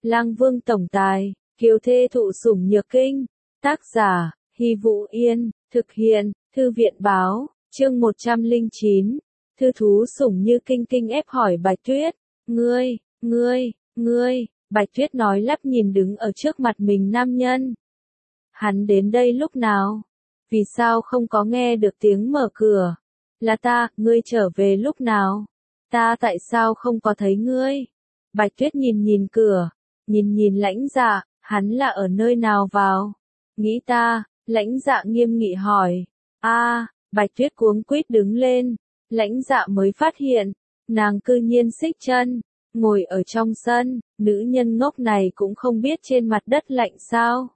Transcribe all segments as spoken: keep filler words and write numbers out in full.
Lang Vương tổng tài, kiều thê thụ sủng nhược kinh. Tác giả, Hy Vũ Yên, thực hiện, Thư viện báo, chương một trăm lẻ chín. Thư thú sủng như kinh kinh ép hỏi Bạch Tuyết. Ngươi, ngươi, ngươi, Bạch Tuyết nói lắp nhìn đứng ở trước mặt mình nam nhân. Hắn đến đây lúc nào? Vì sao không có nghe được tiếng mở cửa? Là ta, ngươi trở về lúc nào? Ta tại sao không có thấy ngươi? Bạch Tuyết nhìn nhìn cửa, nhìn nhìn Lãnh Dạ, hắn là ở nơi nào vào? Nghĩ ta, Lãnh Dạ nghiêm nghị hỏi. A, Bạch Tuyết cuống quýt đứng lên, Lãnh Dạ mới phát hiện, nàng cư nhiên xích chân, ngồi ở trong sân, nữ nhân ngốc này cũng không biết trên mặt đất lạnh sao?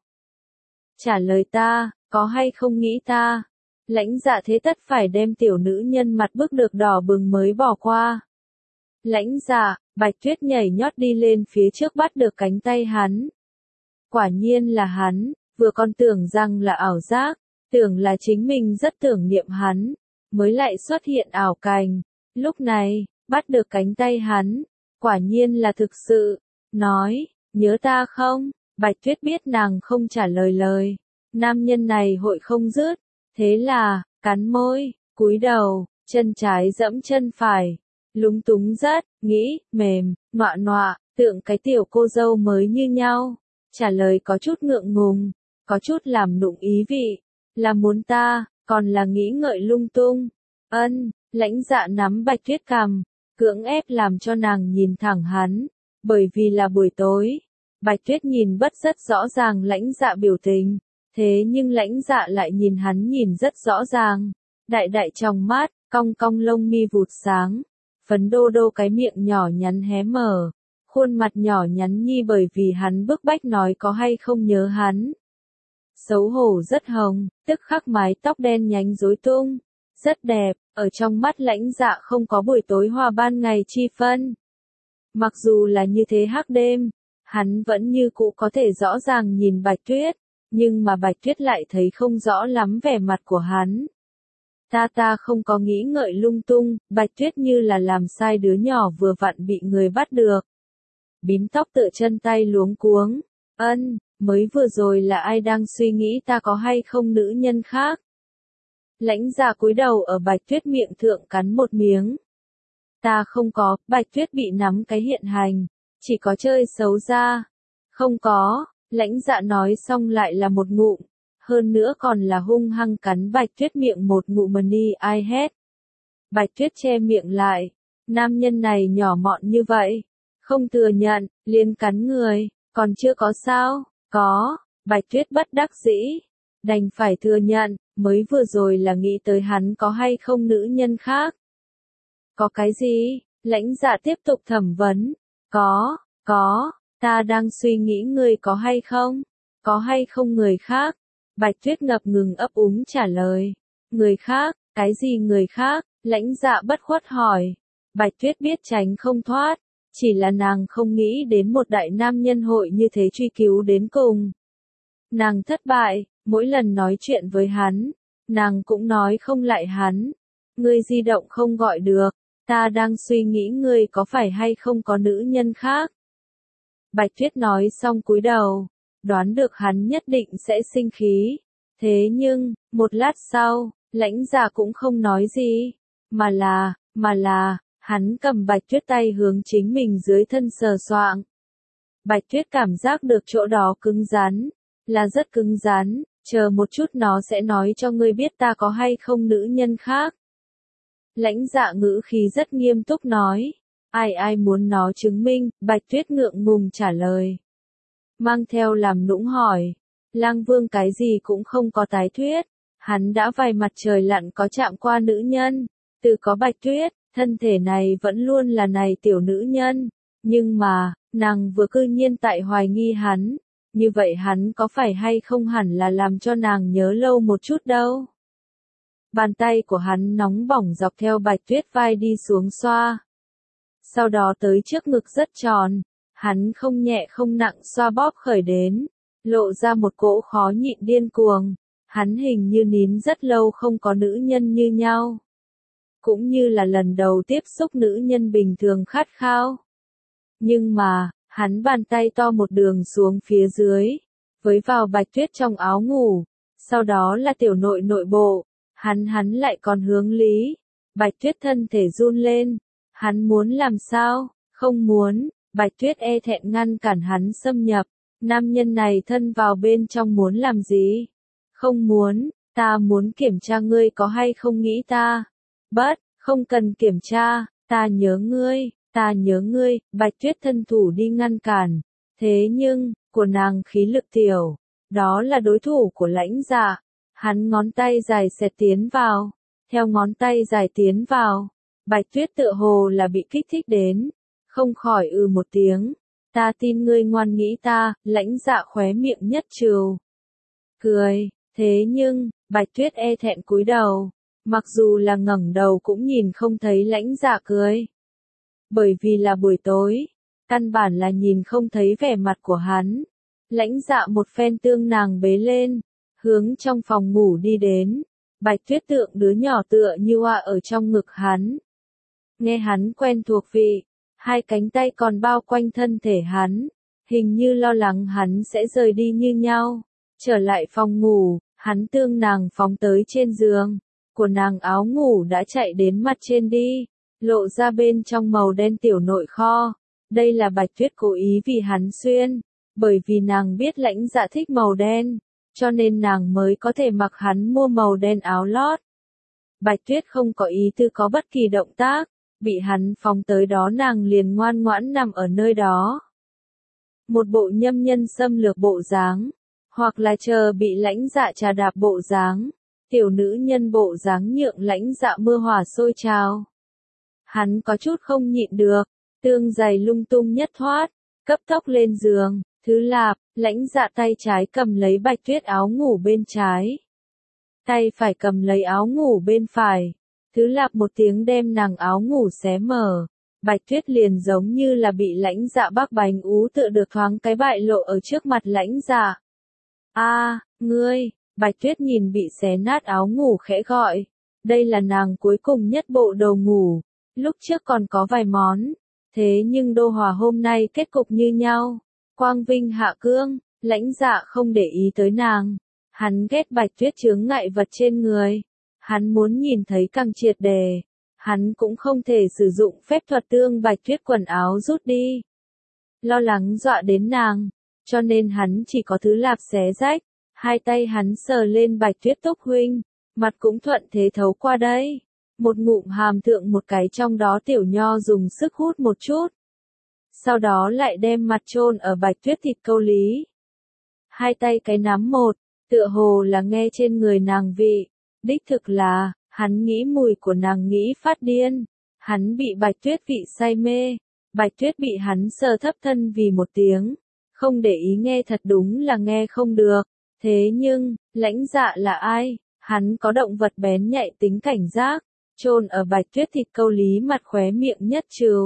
Trả lời ta, có hay không nghĩ ta? Lãnh Dạ thế tất phải đem tiểu nữ nhân mặt bức được đỏ bừng mới bỏ qua. Lãnh Dạ, Bạch Tuyết nhảy nhót đi lên phía trước bắt được cánh tay hắn. Quả nhiên là hắn, vừa còn tưởng rằng là ảo giác, tưởng là chính mình rất tưởng niệm hắn, mới lại xuất hiện ảo cảnh. Lúc này, bắt được cánh tay hắn, quả nhiên là thực sự, nói, nhớ ta không? Bạch Tuyết biết nàng không trả lời lời, nam nhân này hội không dứt, thế là, cắn môi, cúi đầu, chân trái dẫm chân phải, lúng túng rất, nghĩ, mềm, nọa nọa, tượng cái tiểu cô dâu mới như nhau, trả lời có chút ngượng ngùng, có chút làm nụng ý vị, là muốn ta, còn là nghĩ ngợi lung tung. Ân, Lãnh Dạ nắm Bạch Tuyết cằm, cưỡng ép làm cho nàng nhìn thẳng hắn, bởi vì là buổi tối. Bạch Tuyết nhìn bất rất rõ ràng Lãnh Dạ biểu tình, thế nhưng Lãnh Dạ lại nhìn hắn nhìn rất rõ ràng, đại đại trong mắt, cong cong lông mi vụt sáng, phấn đô đô cái miệng nhỏ nhắn hé mở, khuôn mặt nhỏ nhắn nhi bởi vì hắn bức bách nói có hay không nhớ hắn. Xấu hổ rất hồng, tức khắc mái tóc đen nhánh rối tung, rất đẹp, ở trong mắt Lãnh Dạ không có buổi tối hòa ban ngày chi phân. Mặc dù là như thế hắc đêm, hắn vẫn như cũ có thể rõ ràng nhìn Bạch Tuyết, nhưng mà Bạch Tuyết lại thấy không rõ lắm vẻ mặt của hắn. Ta ta không có nghĩ ngợi lung tung, Bạch Tuyết như là làm sai đứa nhỏ vừa vặn bị người bắt được. Bím tóc tựa chân tay luống cuống, ân, mới vừa rồi là ai đang suy nghĩ ta có hay không nữ nhân khác? Lãnh Dạ cúi đầu ở Bạch Tuyết miệng thượng cắn một miếng. Ta không có, Bạch Tuyết bị nắm cái hiện hành, chỉ có chơi xấu ra. Không có, Lãnh Dạ nói xong lại là một ngụm, hơn nữa còn là hung hăng cắn Bạch Tuyết miệng một ngụm mà đi ai hết. Bạch Tuyết che miệng lại, nam nhân này nhỏ mọn như vậy, không thừa nhận, liền cắn người, còn chưa có sao, có, Bạch Tuyết bất đắc dĩ, đành phải thừa nhận, mới vừa rồi là nghĩ tới hắn có hay không nữ nhân khác. Có cái gì? Lãnh Dạ tiếp tục thẩm vấn. Có, có, ta đang suy nghĩ ngươi có hay không? Có hay không người khác? Bạch Tuyết ngập ngừng ấp úng trả lời. Người khác, cái gì người khác? Lãnh Dạ bất khuất hỏi. Bạch Tuyết biết tránh không thoát, chỉ là nàng không nghĩ đến một đại nam nhân hội như thế truy cứu đến cùng. Nàng thất bại, mỗi lần nói chuyện với hắn, nàng cũng nói không lại hắn. Ngươi di động không gọi được, ta đang suy nghĩ ngươi có phải hay không có nữ nhân khác. Bạch Tuyết nói xong cúi đầu, đoán được hắn nhất định sẽ sinh khí. Thế nhưng, một lát sau, Lãnh Dạ cũng không nói gì, mà là, mà là, hắn cầm Bạch Tuyết tay hướng chính mình dưới thân sờ soạng. Bạch Tuyết cảm giác được chỗ đó cứng rắn, là rất cứng rắn, chờ một chút nó sẽ nói cho ngươi biết ta có hay không nữ nhân khác. Lãnh Dạ ngữ khí rất nghiêm túc nói, ai ai muốn nó chứng minh, Bạch Tuyết ngượng ngùng trả lời. Mang theo làm nũng hỏi, Lang Vương cái gì cũng không có tái thuyết, hắn đã vài mặt trời lặn có chạm qua nữ nhân, từ có Bạch Tuyết, thân thể này vẫn luôn là này tiểu nữ nhân, nhưng mà, nàng vừa cư nhiên tại hoài nghi hắn, như vậy hắn có phải hay không hẳn là làm cho nàng nhớ lâu một chút đâu. Bàn tay của hắn nóng bỏng dọc theo Bạch Tuyết vai đi xuống xoa. Sau đó tới trước ngực rất tròn, hắn không nhẹ không nặng xoa bóp khởi đến, lộ ra một cỗ khó nhịn điên cuồng, hắn hình như nín rất lâu không có nữ nhân như nhau. Cũng như là lần đầu tiếp xúc nữ nhân bình thường khát khao. Nhưng mà, Hắn bàn tay to một đường xuống phía dưới, với vào Bạch Tuyết trong áo ngủ, sau đó là tiểu nội nội bộ, hắn hắn lại còn hướng Lý. Bạch Tuyết thân thể run lên, hắn muốn làm sao, không muốn, Bạch Tuyết e thẹn ngăn cản hắn xâm nhập, nam nhân này thân vào bên trong muốn làm gì? Không muốn, ta muốn kiểm tra ngươi có hay không nghĩ ta. Bất, không cần kiểm tra, ta nhớ ngươi, ta nhớ ngươi, Bạch Tuyết thân thủ đi ngăn cản, thế nhưng, của nàng khí lực tiểu, đó là đối thủ của Lãnh Dạ, hắn ngón tay dài xẹt tiến vào, theo ngón tay dài tiến vào, Bạch Tuyết tựa hồ là bị kích thích đến, không khỏi ừ một tiếng, ta tin ngươi ngoan nghĩ ta, Lãnh Dạ khóe miệng nhất trừ. Cười, thế nhưng, Bạch Tuyết e thẹn cúi đầu, mặc dù là ngẩng đầu cũng nhìn không thấy Lãnh Dạ cười. Bởi vì là buổi tối, căn bản là nhìn không thấy vẻ mặt của hắn. Lãnh Dạ một phen tương nàng bế lên, hướng trong phòng ngủ đi đến. Bạch Tuyết tượng đứa nhỏ tựa như hoa ở trong ngực hắn. Nghe hắn quen thuộc vị, hai cánh tay còn bao quanh thân thể hắn, hình như lo lắng hắn sẽ rời đi như nhau. Trở lại phòng ngủ, hắn tương nàng phóng tới trên giường, của nàng áo ngủ đã chạy đến mặt trên đi, lộ ra bên trong màu đen tiểu nội kho. Đây là Bạch Tuyết cố ý vì hắn xuyên, bởi vì nàng biết Lãnh Dạ thích màu đen, cho nên nàng mới có thể mặc hắn mua màu đen áo lót. Bạch Tuyết không có ý tư có bất kỳ động tác, bị hắn phóng tới đó nàng liền ngoan ngoãn nằm ở nơi đó. Một bộ nhâm nhân xâm lược bộ dáng, hoặc là chờ bị Lãnh Dạ trà đạp bộ dáng, tiểu nữ nhân bộ dáng nhượng Lãnh Dạ mưa hỏa sôi trào. Hắn có chút không nhịn được, tương giày lung tung nhất thoát, cấp tốc lên giường, Thứ Lạp, Lãnh Dạ tay trái cầm lấy Bạch Tuyết áo ngủ bên trái, tay phải cầm lấy áo ngủ bên phải. Thứ Lạp một tiếng đem nàng áo ngủ xé mở, Bạch Tuyết liền giống như là bị Lãnh Dạ bác bánh ú tựa được thoáng cái bại lộ ở trước mặt Lãnh Dạ. A, ngươi, Bạch Tuyết nhìn bị xé nát áo ngủ khẽ gọi, đây là nàng cuối cùng nhất bộ đồ ngủ, lúc trước còn có vài món, thế nhưng Đô Hòa hôm nay kết cục như nhau, quang vinh hạ cương, Lãnh Dạ không để ý tới nàng, hắn ghét Bạch Tuyết chướng ngại vật trên người. Hắn muốn nhìn thấy càng triệt đề, hắn cũng không thể sử dụng phép thuật tương Bạch Tuyết quần áo rút đi. Lo lắng dọa đến nàng, cho nên hắn chỉ có Thứ Lạp xé rách, hai tay hắn sờ lên Bạch Tuyết tóc huynh, mặt cũng thuận thế thấu qua đây. Một ngụm hàm thượng một cái trong đó tiểu nho dùng sức hút một chút. Sau đó lại đem mặt chôn ở Bạch Tuyết thịt câu lý. Hai tay cái nắm một, tựa hồ là nghe trên người nàng vị. Đích thực là, hắn nghĩ mùi của nàng nghĩ phát điên, hắn bị Bạch Tuyết vị say mê, Bạch Tuyết bị hắn sờ thấp thân vì một tiếng, không để ý nghe thật đúng là nghe không được, thế nhưng, Lãnh Dạ là ai, hắn có động vật bén nhạy tính cảnh giác, chôn ở Bạch Tuyết thịt câu lý mặt khóe miệng nhất trừ.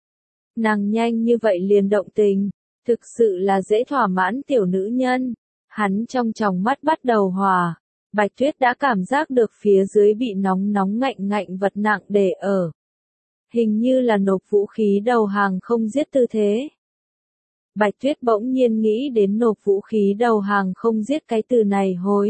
Nàng nhanh như vậy liền động tình, thực sự là dễ thỏa mãn tiểu nữ nhân, hắn trong tròng mắt bắt đầu hòa. Bạch Tuyết đã cảm giác được phía dưới bị nóng nóng ngạnh ngạnh vật nặng để ở. Hình như là nộp vũ khí đầu hàng không giết tư thế. Bạch Tuyết bỗng nhiên nghĩ đến nộp vũ khí đầu hàng không giết cái từ này hối.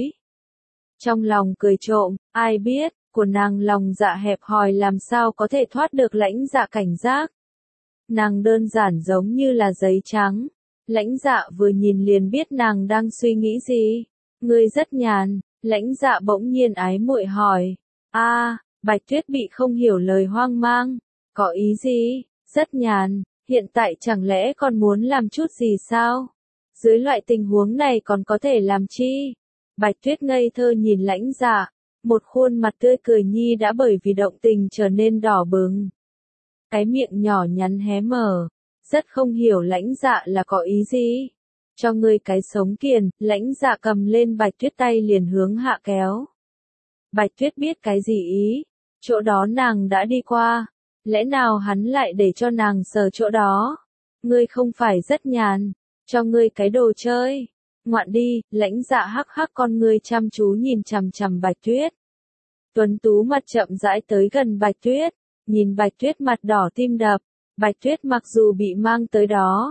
Trong lòng cười trộm, ai biết, của nàng lòng dạ hẹp hòi làm sao có thể thoát được Lãnh Dạ cảnh giác. Nàng đơn giản giống như là giấy trắng. Lãnh Dạ vừa nhìn liền biết nàng đang suy nghĩ gì. Ngươi rất nhàn. Lãnh Dạ bỗng nhiên ái muội hỏi, a, Bạch Tuyết bị không hiểu lời hoang mang, có ý gì, rất nhàn, hiện tại chẳng lẽ còn muốn làm chút gì sao? Dưới loại tình huống này còn có thể làm chi? Bạch Tuyết ngây thơ nhìn Lãnh Dạ, một khuôn mặt tươi cười nhi đã bởi vì động tình trở nên đỏ bừng. Cái miệng nhỏ nhắn hé mở, rất không hiểu Lãnh Dạ là có ý gì. Cho ngươi cái sống kiền, Lãnh Dạ cầm lên Bạch Tuyết tay liền hướng hạ kéo. Bạch Tuyết biết cái gì ý, chỗ đó nàng đã đi qua, lẽ nào hắn lại để cho nàng sờ chỗ đó? Ngươi không phải rất nhàn, cho ngươi cái đồ chơi. Ngoạn đi, Lãnh Dạ hắc hắc con ngươi chăm chú nhìn chằm chằm Bạch Tuyết. Tuấn tú mặt chậm rãi tới gần Bạch Tuyết, nhìn Bạch Tuyết mặt đỏ tim đập, Bạch Tuyết mặc dù bị mang tới đó,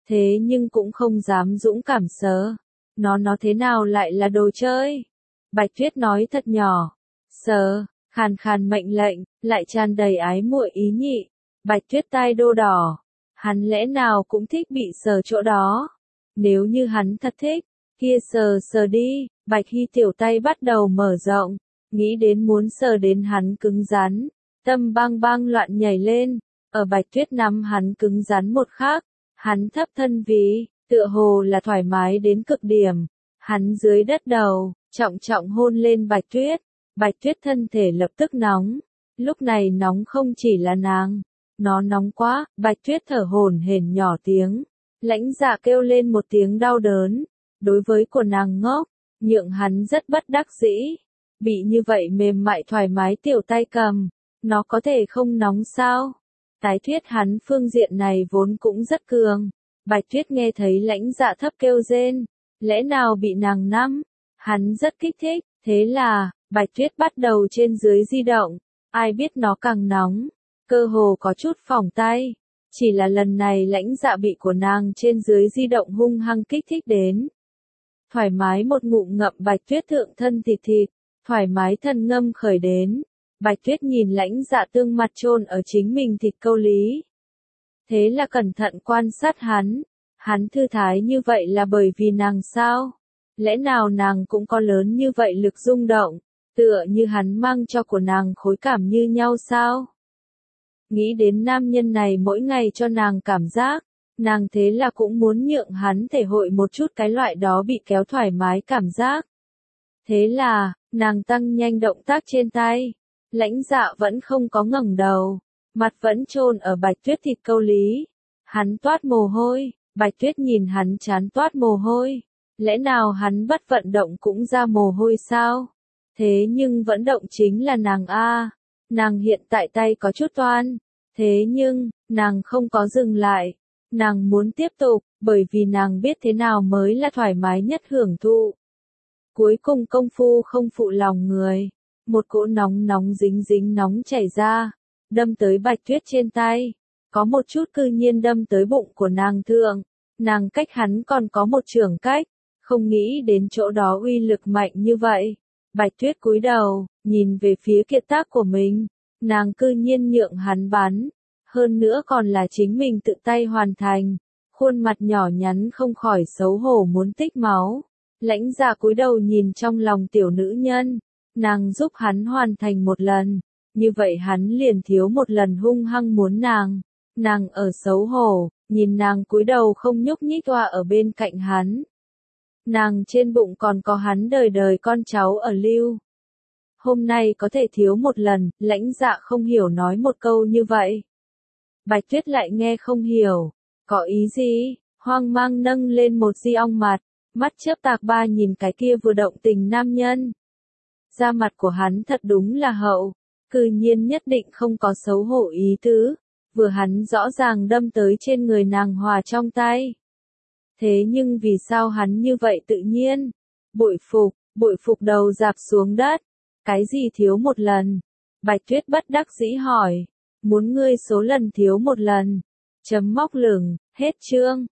thế nhưng cũng không dám dũng cảm sờ. Nó nó thế nào lại là đồ chơi? Bạch Tuyết nói thật nhỏ. Sờ, khàn khàn mệnh lệnh, lại tràn đầy ái muội ý nhị. Bạch Tuyết tai đô đỏ. Hắn lẽ nào cũng thích bị sờ chỗ đó? Nếu như hắn thật thích, kia sờ sờ đi. Bạch Hy tiểu tay bắt đầu mở rộng, nghĩ đến muốn sờ đến hắn cứng rắn, tâm bang bang loạn nhảy lên. Ở Bạch Tuyết nắm hắn cứng rắn một khắc, hắn thấp thân vì, tựa hồ là thoải mái đến cực điểm. Hắn dưới đất đầu, trọng trọng hôn lên Bạch Tuyết. Bạch Tuyết thân thể lập tức nóng. Lúc này nóng không chỉ là nàng, nó nóng quá. Bạch Tuyết thở hổn hển nhỏ tiếng. Lãnh Dạ kêu lên một tiếng đau đớn. Đối với của nàng ngốc, nhượng hắn rất bất đắc dĩ. Bị như vậy mềm mại thoải mái tiểu tay cầm, nó có thể không nóng sao? Tái thuyết hắn phương diện này vốn cũng rất cường. Bạch Tuyết nghe thấy Lãnh Dạ thấp kêu rên, lẽ nào bị nàng nắm? Hắn rất kích thích, thế là, Bạch Tuyết bắt đầu trên dưới di động, ai biết nó càng nóng, cơ hồ có chút phỏng tay. Chỉ là lần này Lãnh Dạ bị của nàng trên dưới di động hung hăng kích thích đến. Thoải mái một ngụm ngậm Bạch Tuyết thượng thân thịt thịt, thoải mái thân ngâm khởi đến. Bạch Tuyết nhìn Lãnh Dạ tương mặt chôn ở chính mình thịt câu lý. Thế là cẩn thận quan sát hắn. Hắn thư thái như vậy là bởi vì nàng sao? Lẽ nào nàng cũng có lớn như vậy lực rung động, tựa như hắn mang cho của nàng khối cảm như nhau sao? Nghĩ đến nam nhân này mỗi ngày cho nàng cảm giác, nàng thế là cũng muốn nhượng hắn thể hội một chút cái loại đó bị kéo thoải mái cảm giác. Thế là, nàng tăng nhanh động tác trên tay. Lãnh Dạ vẫn không có ngẩng đầu, mặt vẫn chôn ở Bạch Tuyết thịt câu lý. Hắn toát mồ hôi, Bạch Tuyết nhìn hắn chán toát mồ hôi. Lẽ nào hắn bất vận động cũng ra mồ hôi sao? Thế nhưng vẫn động chính là nàng a. Nàng hiện tại tay có chút toan. Thế nhưng, nàng không có dừng lại. Nàng muốn tiếp tục, bởi vì nàng biết thế nào mới là thoải mái nhất hưởng thụ. Cuối cùng công phu không phụ lòng người. Một cỗ nóng nóng dính dính nóng chảy ra, đâm tới Bạch Tuyết trên tay. Có một chút cư nhiên đâm tới bụng của nàng thượng. Nàng cách hắn còn có một chưởng cách, không nghĩ đến chỗ đó uy lực mạnh như vậy. Bạch Tuyết cúi đầu, nhìn về phía kiệt tác của mình. Nàng cư nhiên nhượng hắn bắn. Hơn nữa còn là chính mình tự tay hoàn thành. Khuôn mặt nhỏ nhắn không khỏi xấu hổ muốn tích máu. Lãnh Dạ cúi đầu nhìn trong lòng tiểu nữ nhân. Nàng giúp hắn hoàn thành một lần. Như vậy hắn liền thiếu một lần hung hăng muốn nàng. Nàng ở xấu hổ, nhìn nàng cúi đầu không nhúc nhích toa ở bên cạnh hắn. Nàng trên bụng còn có hắn đời đời con cháu ở lưu. Hôm nay có thể thiếu một lần, Lãnh Dạ không hiểu nói một câu như vậy. Bạch Tuyết lại nghe không hiểu. Có ý gì? Hoang mang nâng lên một di ong mặt, mắt chớp tạc ba nhìn cái kia vừa động tình nam nhân. Da mặt của hắn thật đúng là hậu, cư nhiên nhất định không có xấu hổ ý tứ, vừa hắn rõ ràng đâm tới trên người nàng hòa trong tay. Thế nhưng vì sao hắn như vậy tự nhiên? Bội phục, bội phục đầu dạp xuống đất. Cái gì thiếu một lần? Bạch Tuyết bất đắc dĩ hỏi. Muốn ngươi số lần thiếu một lần. Chấm móc lửng, hết chương.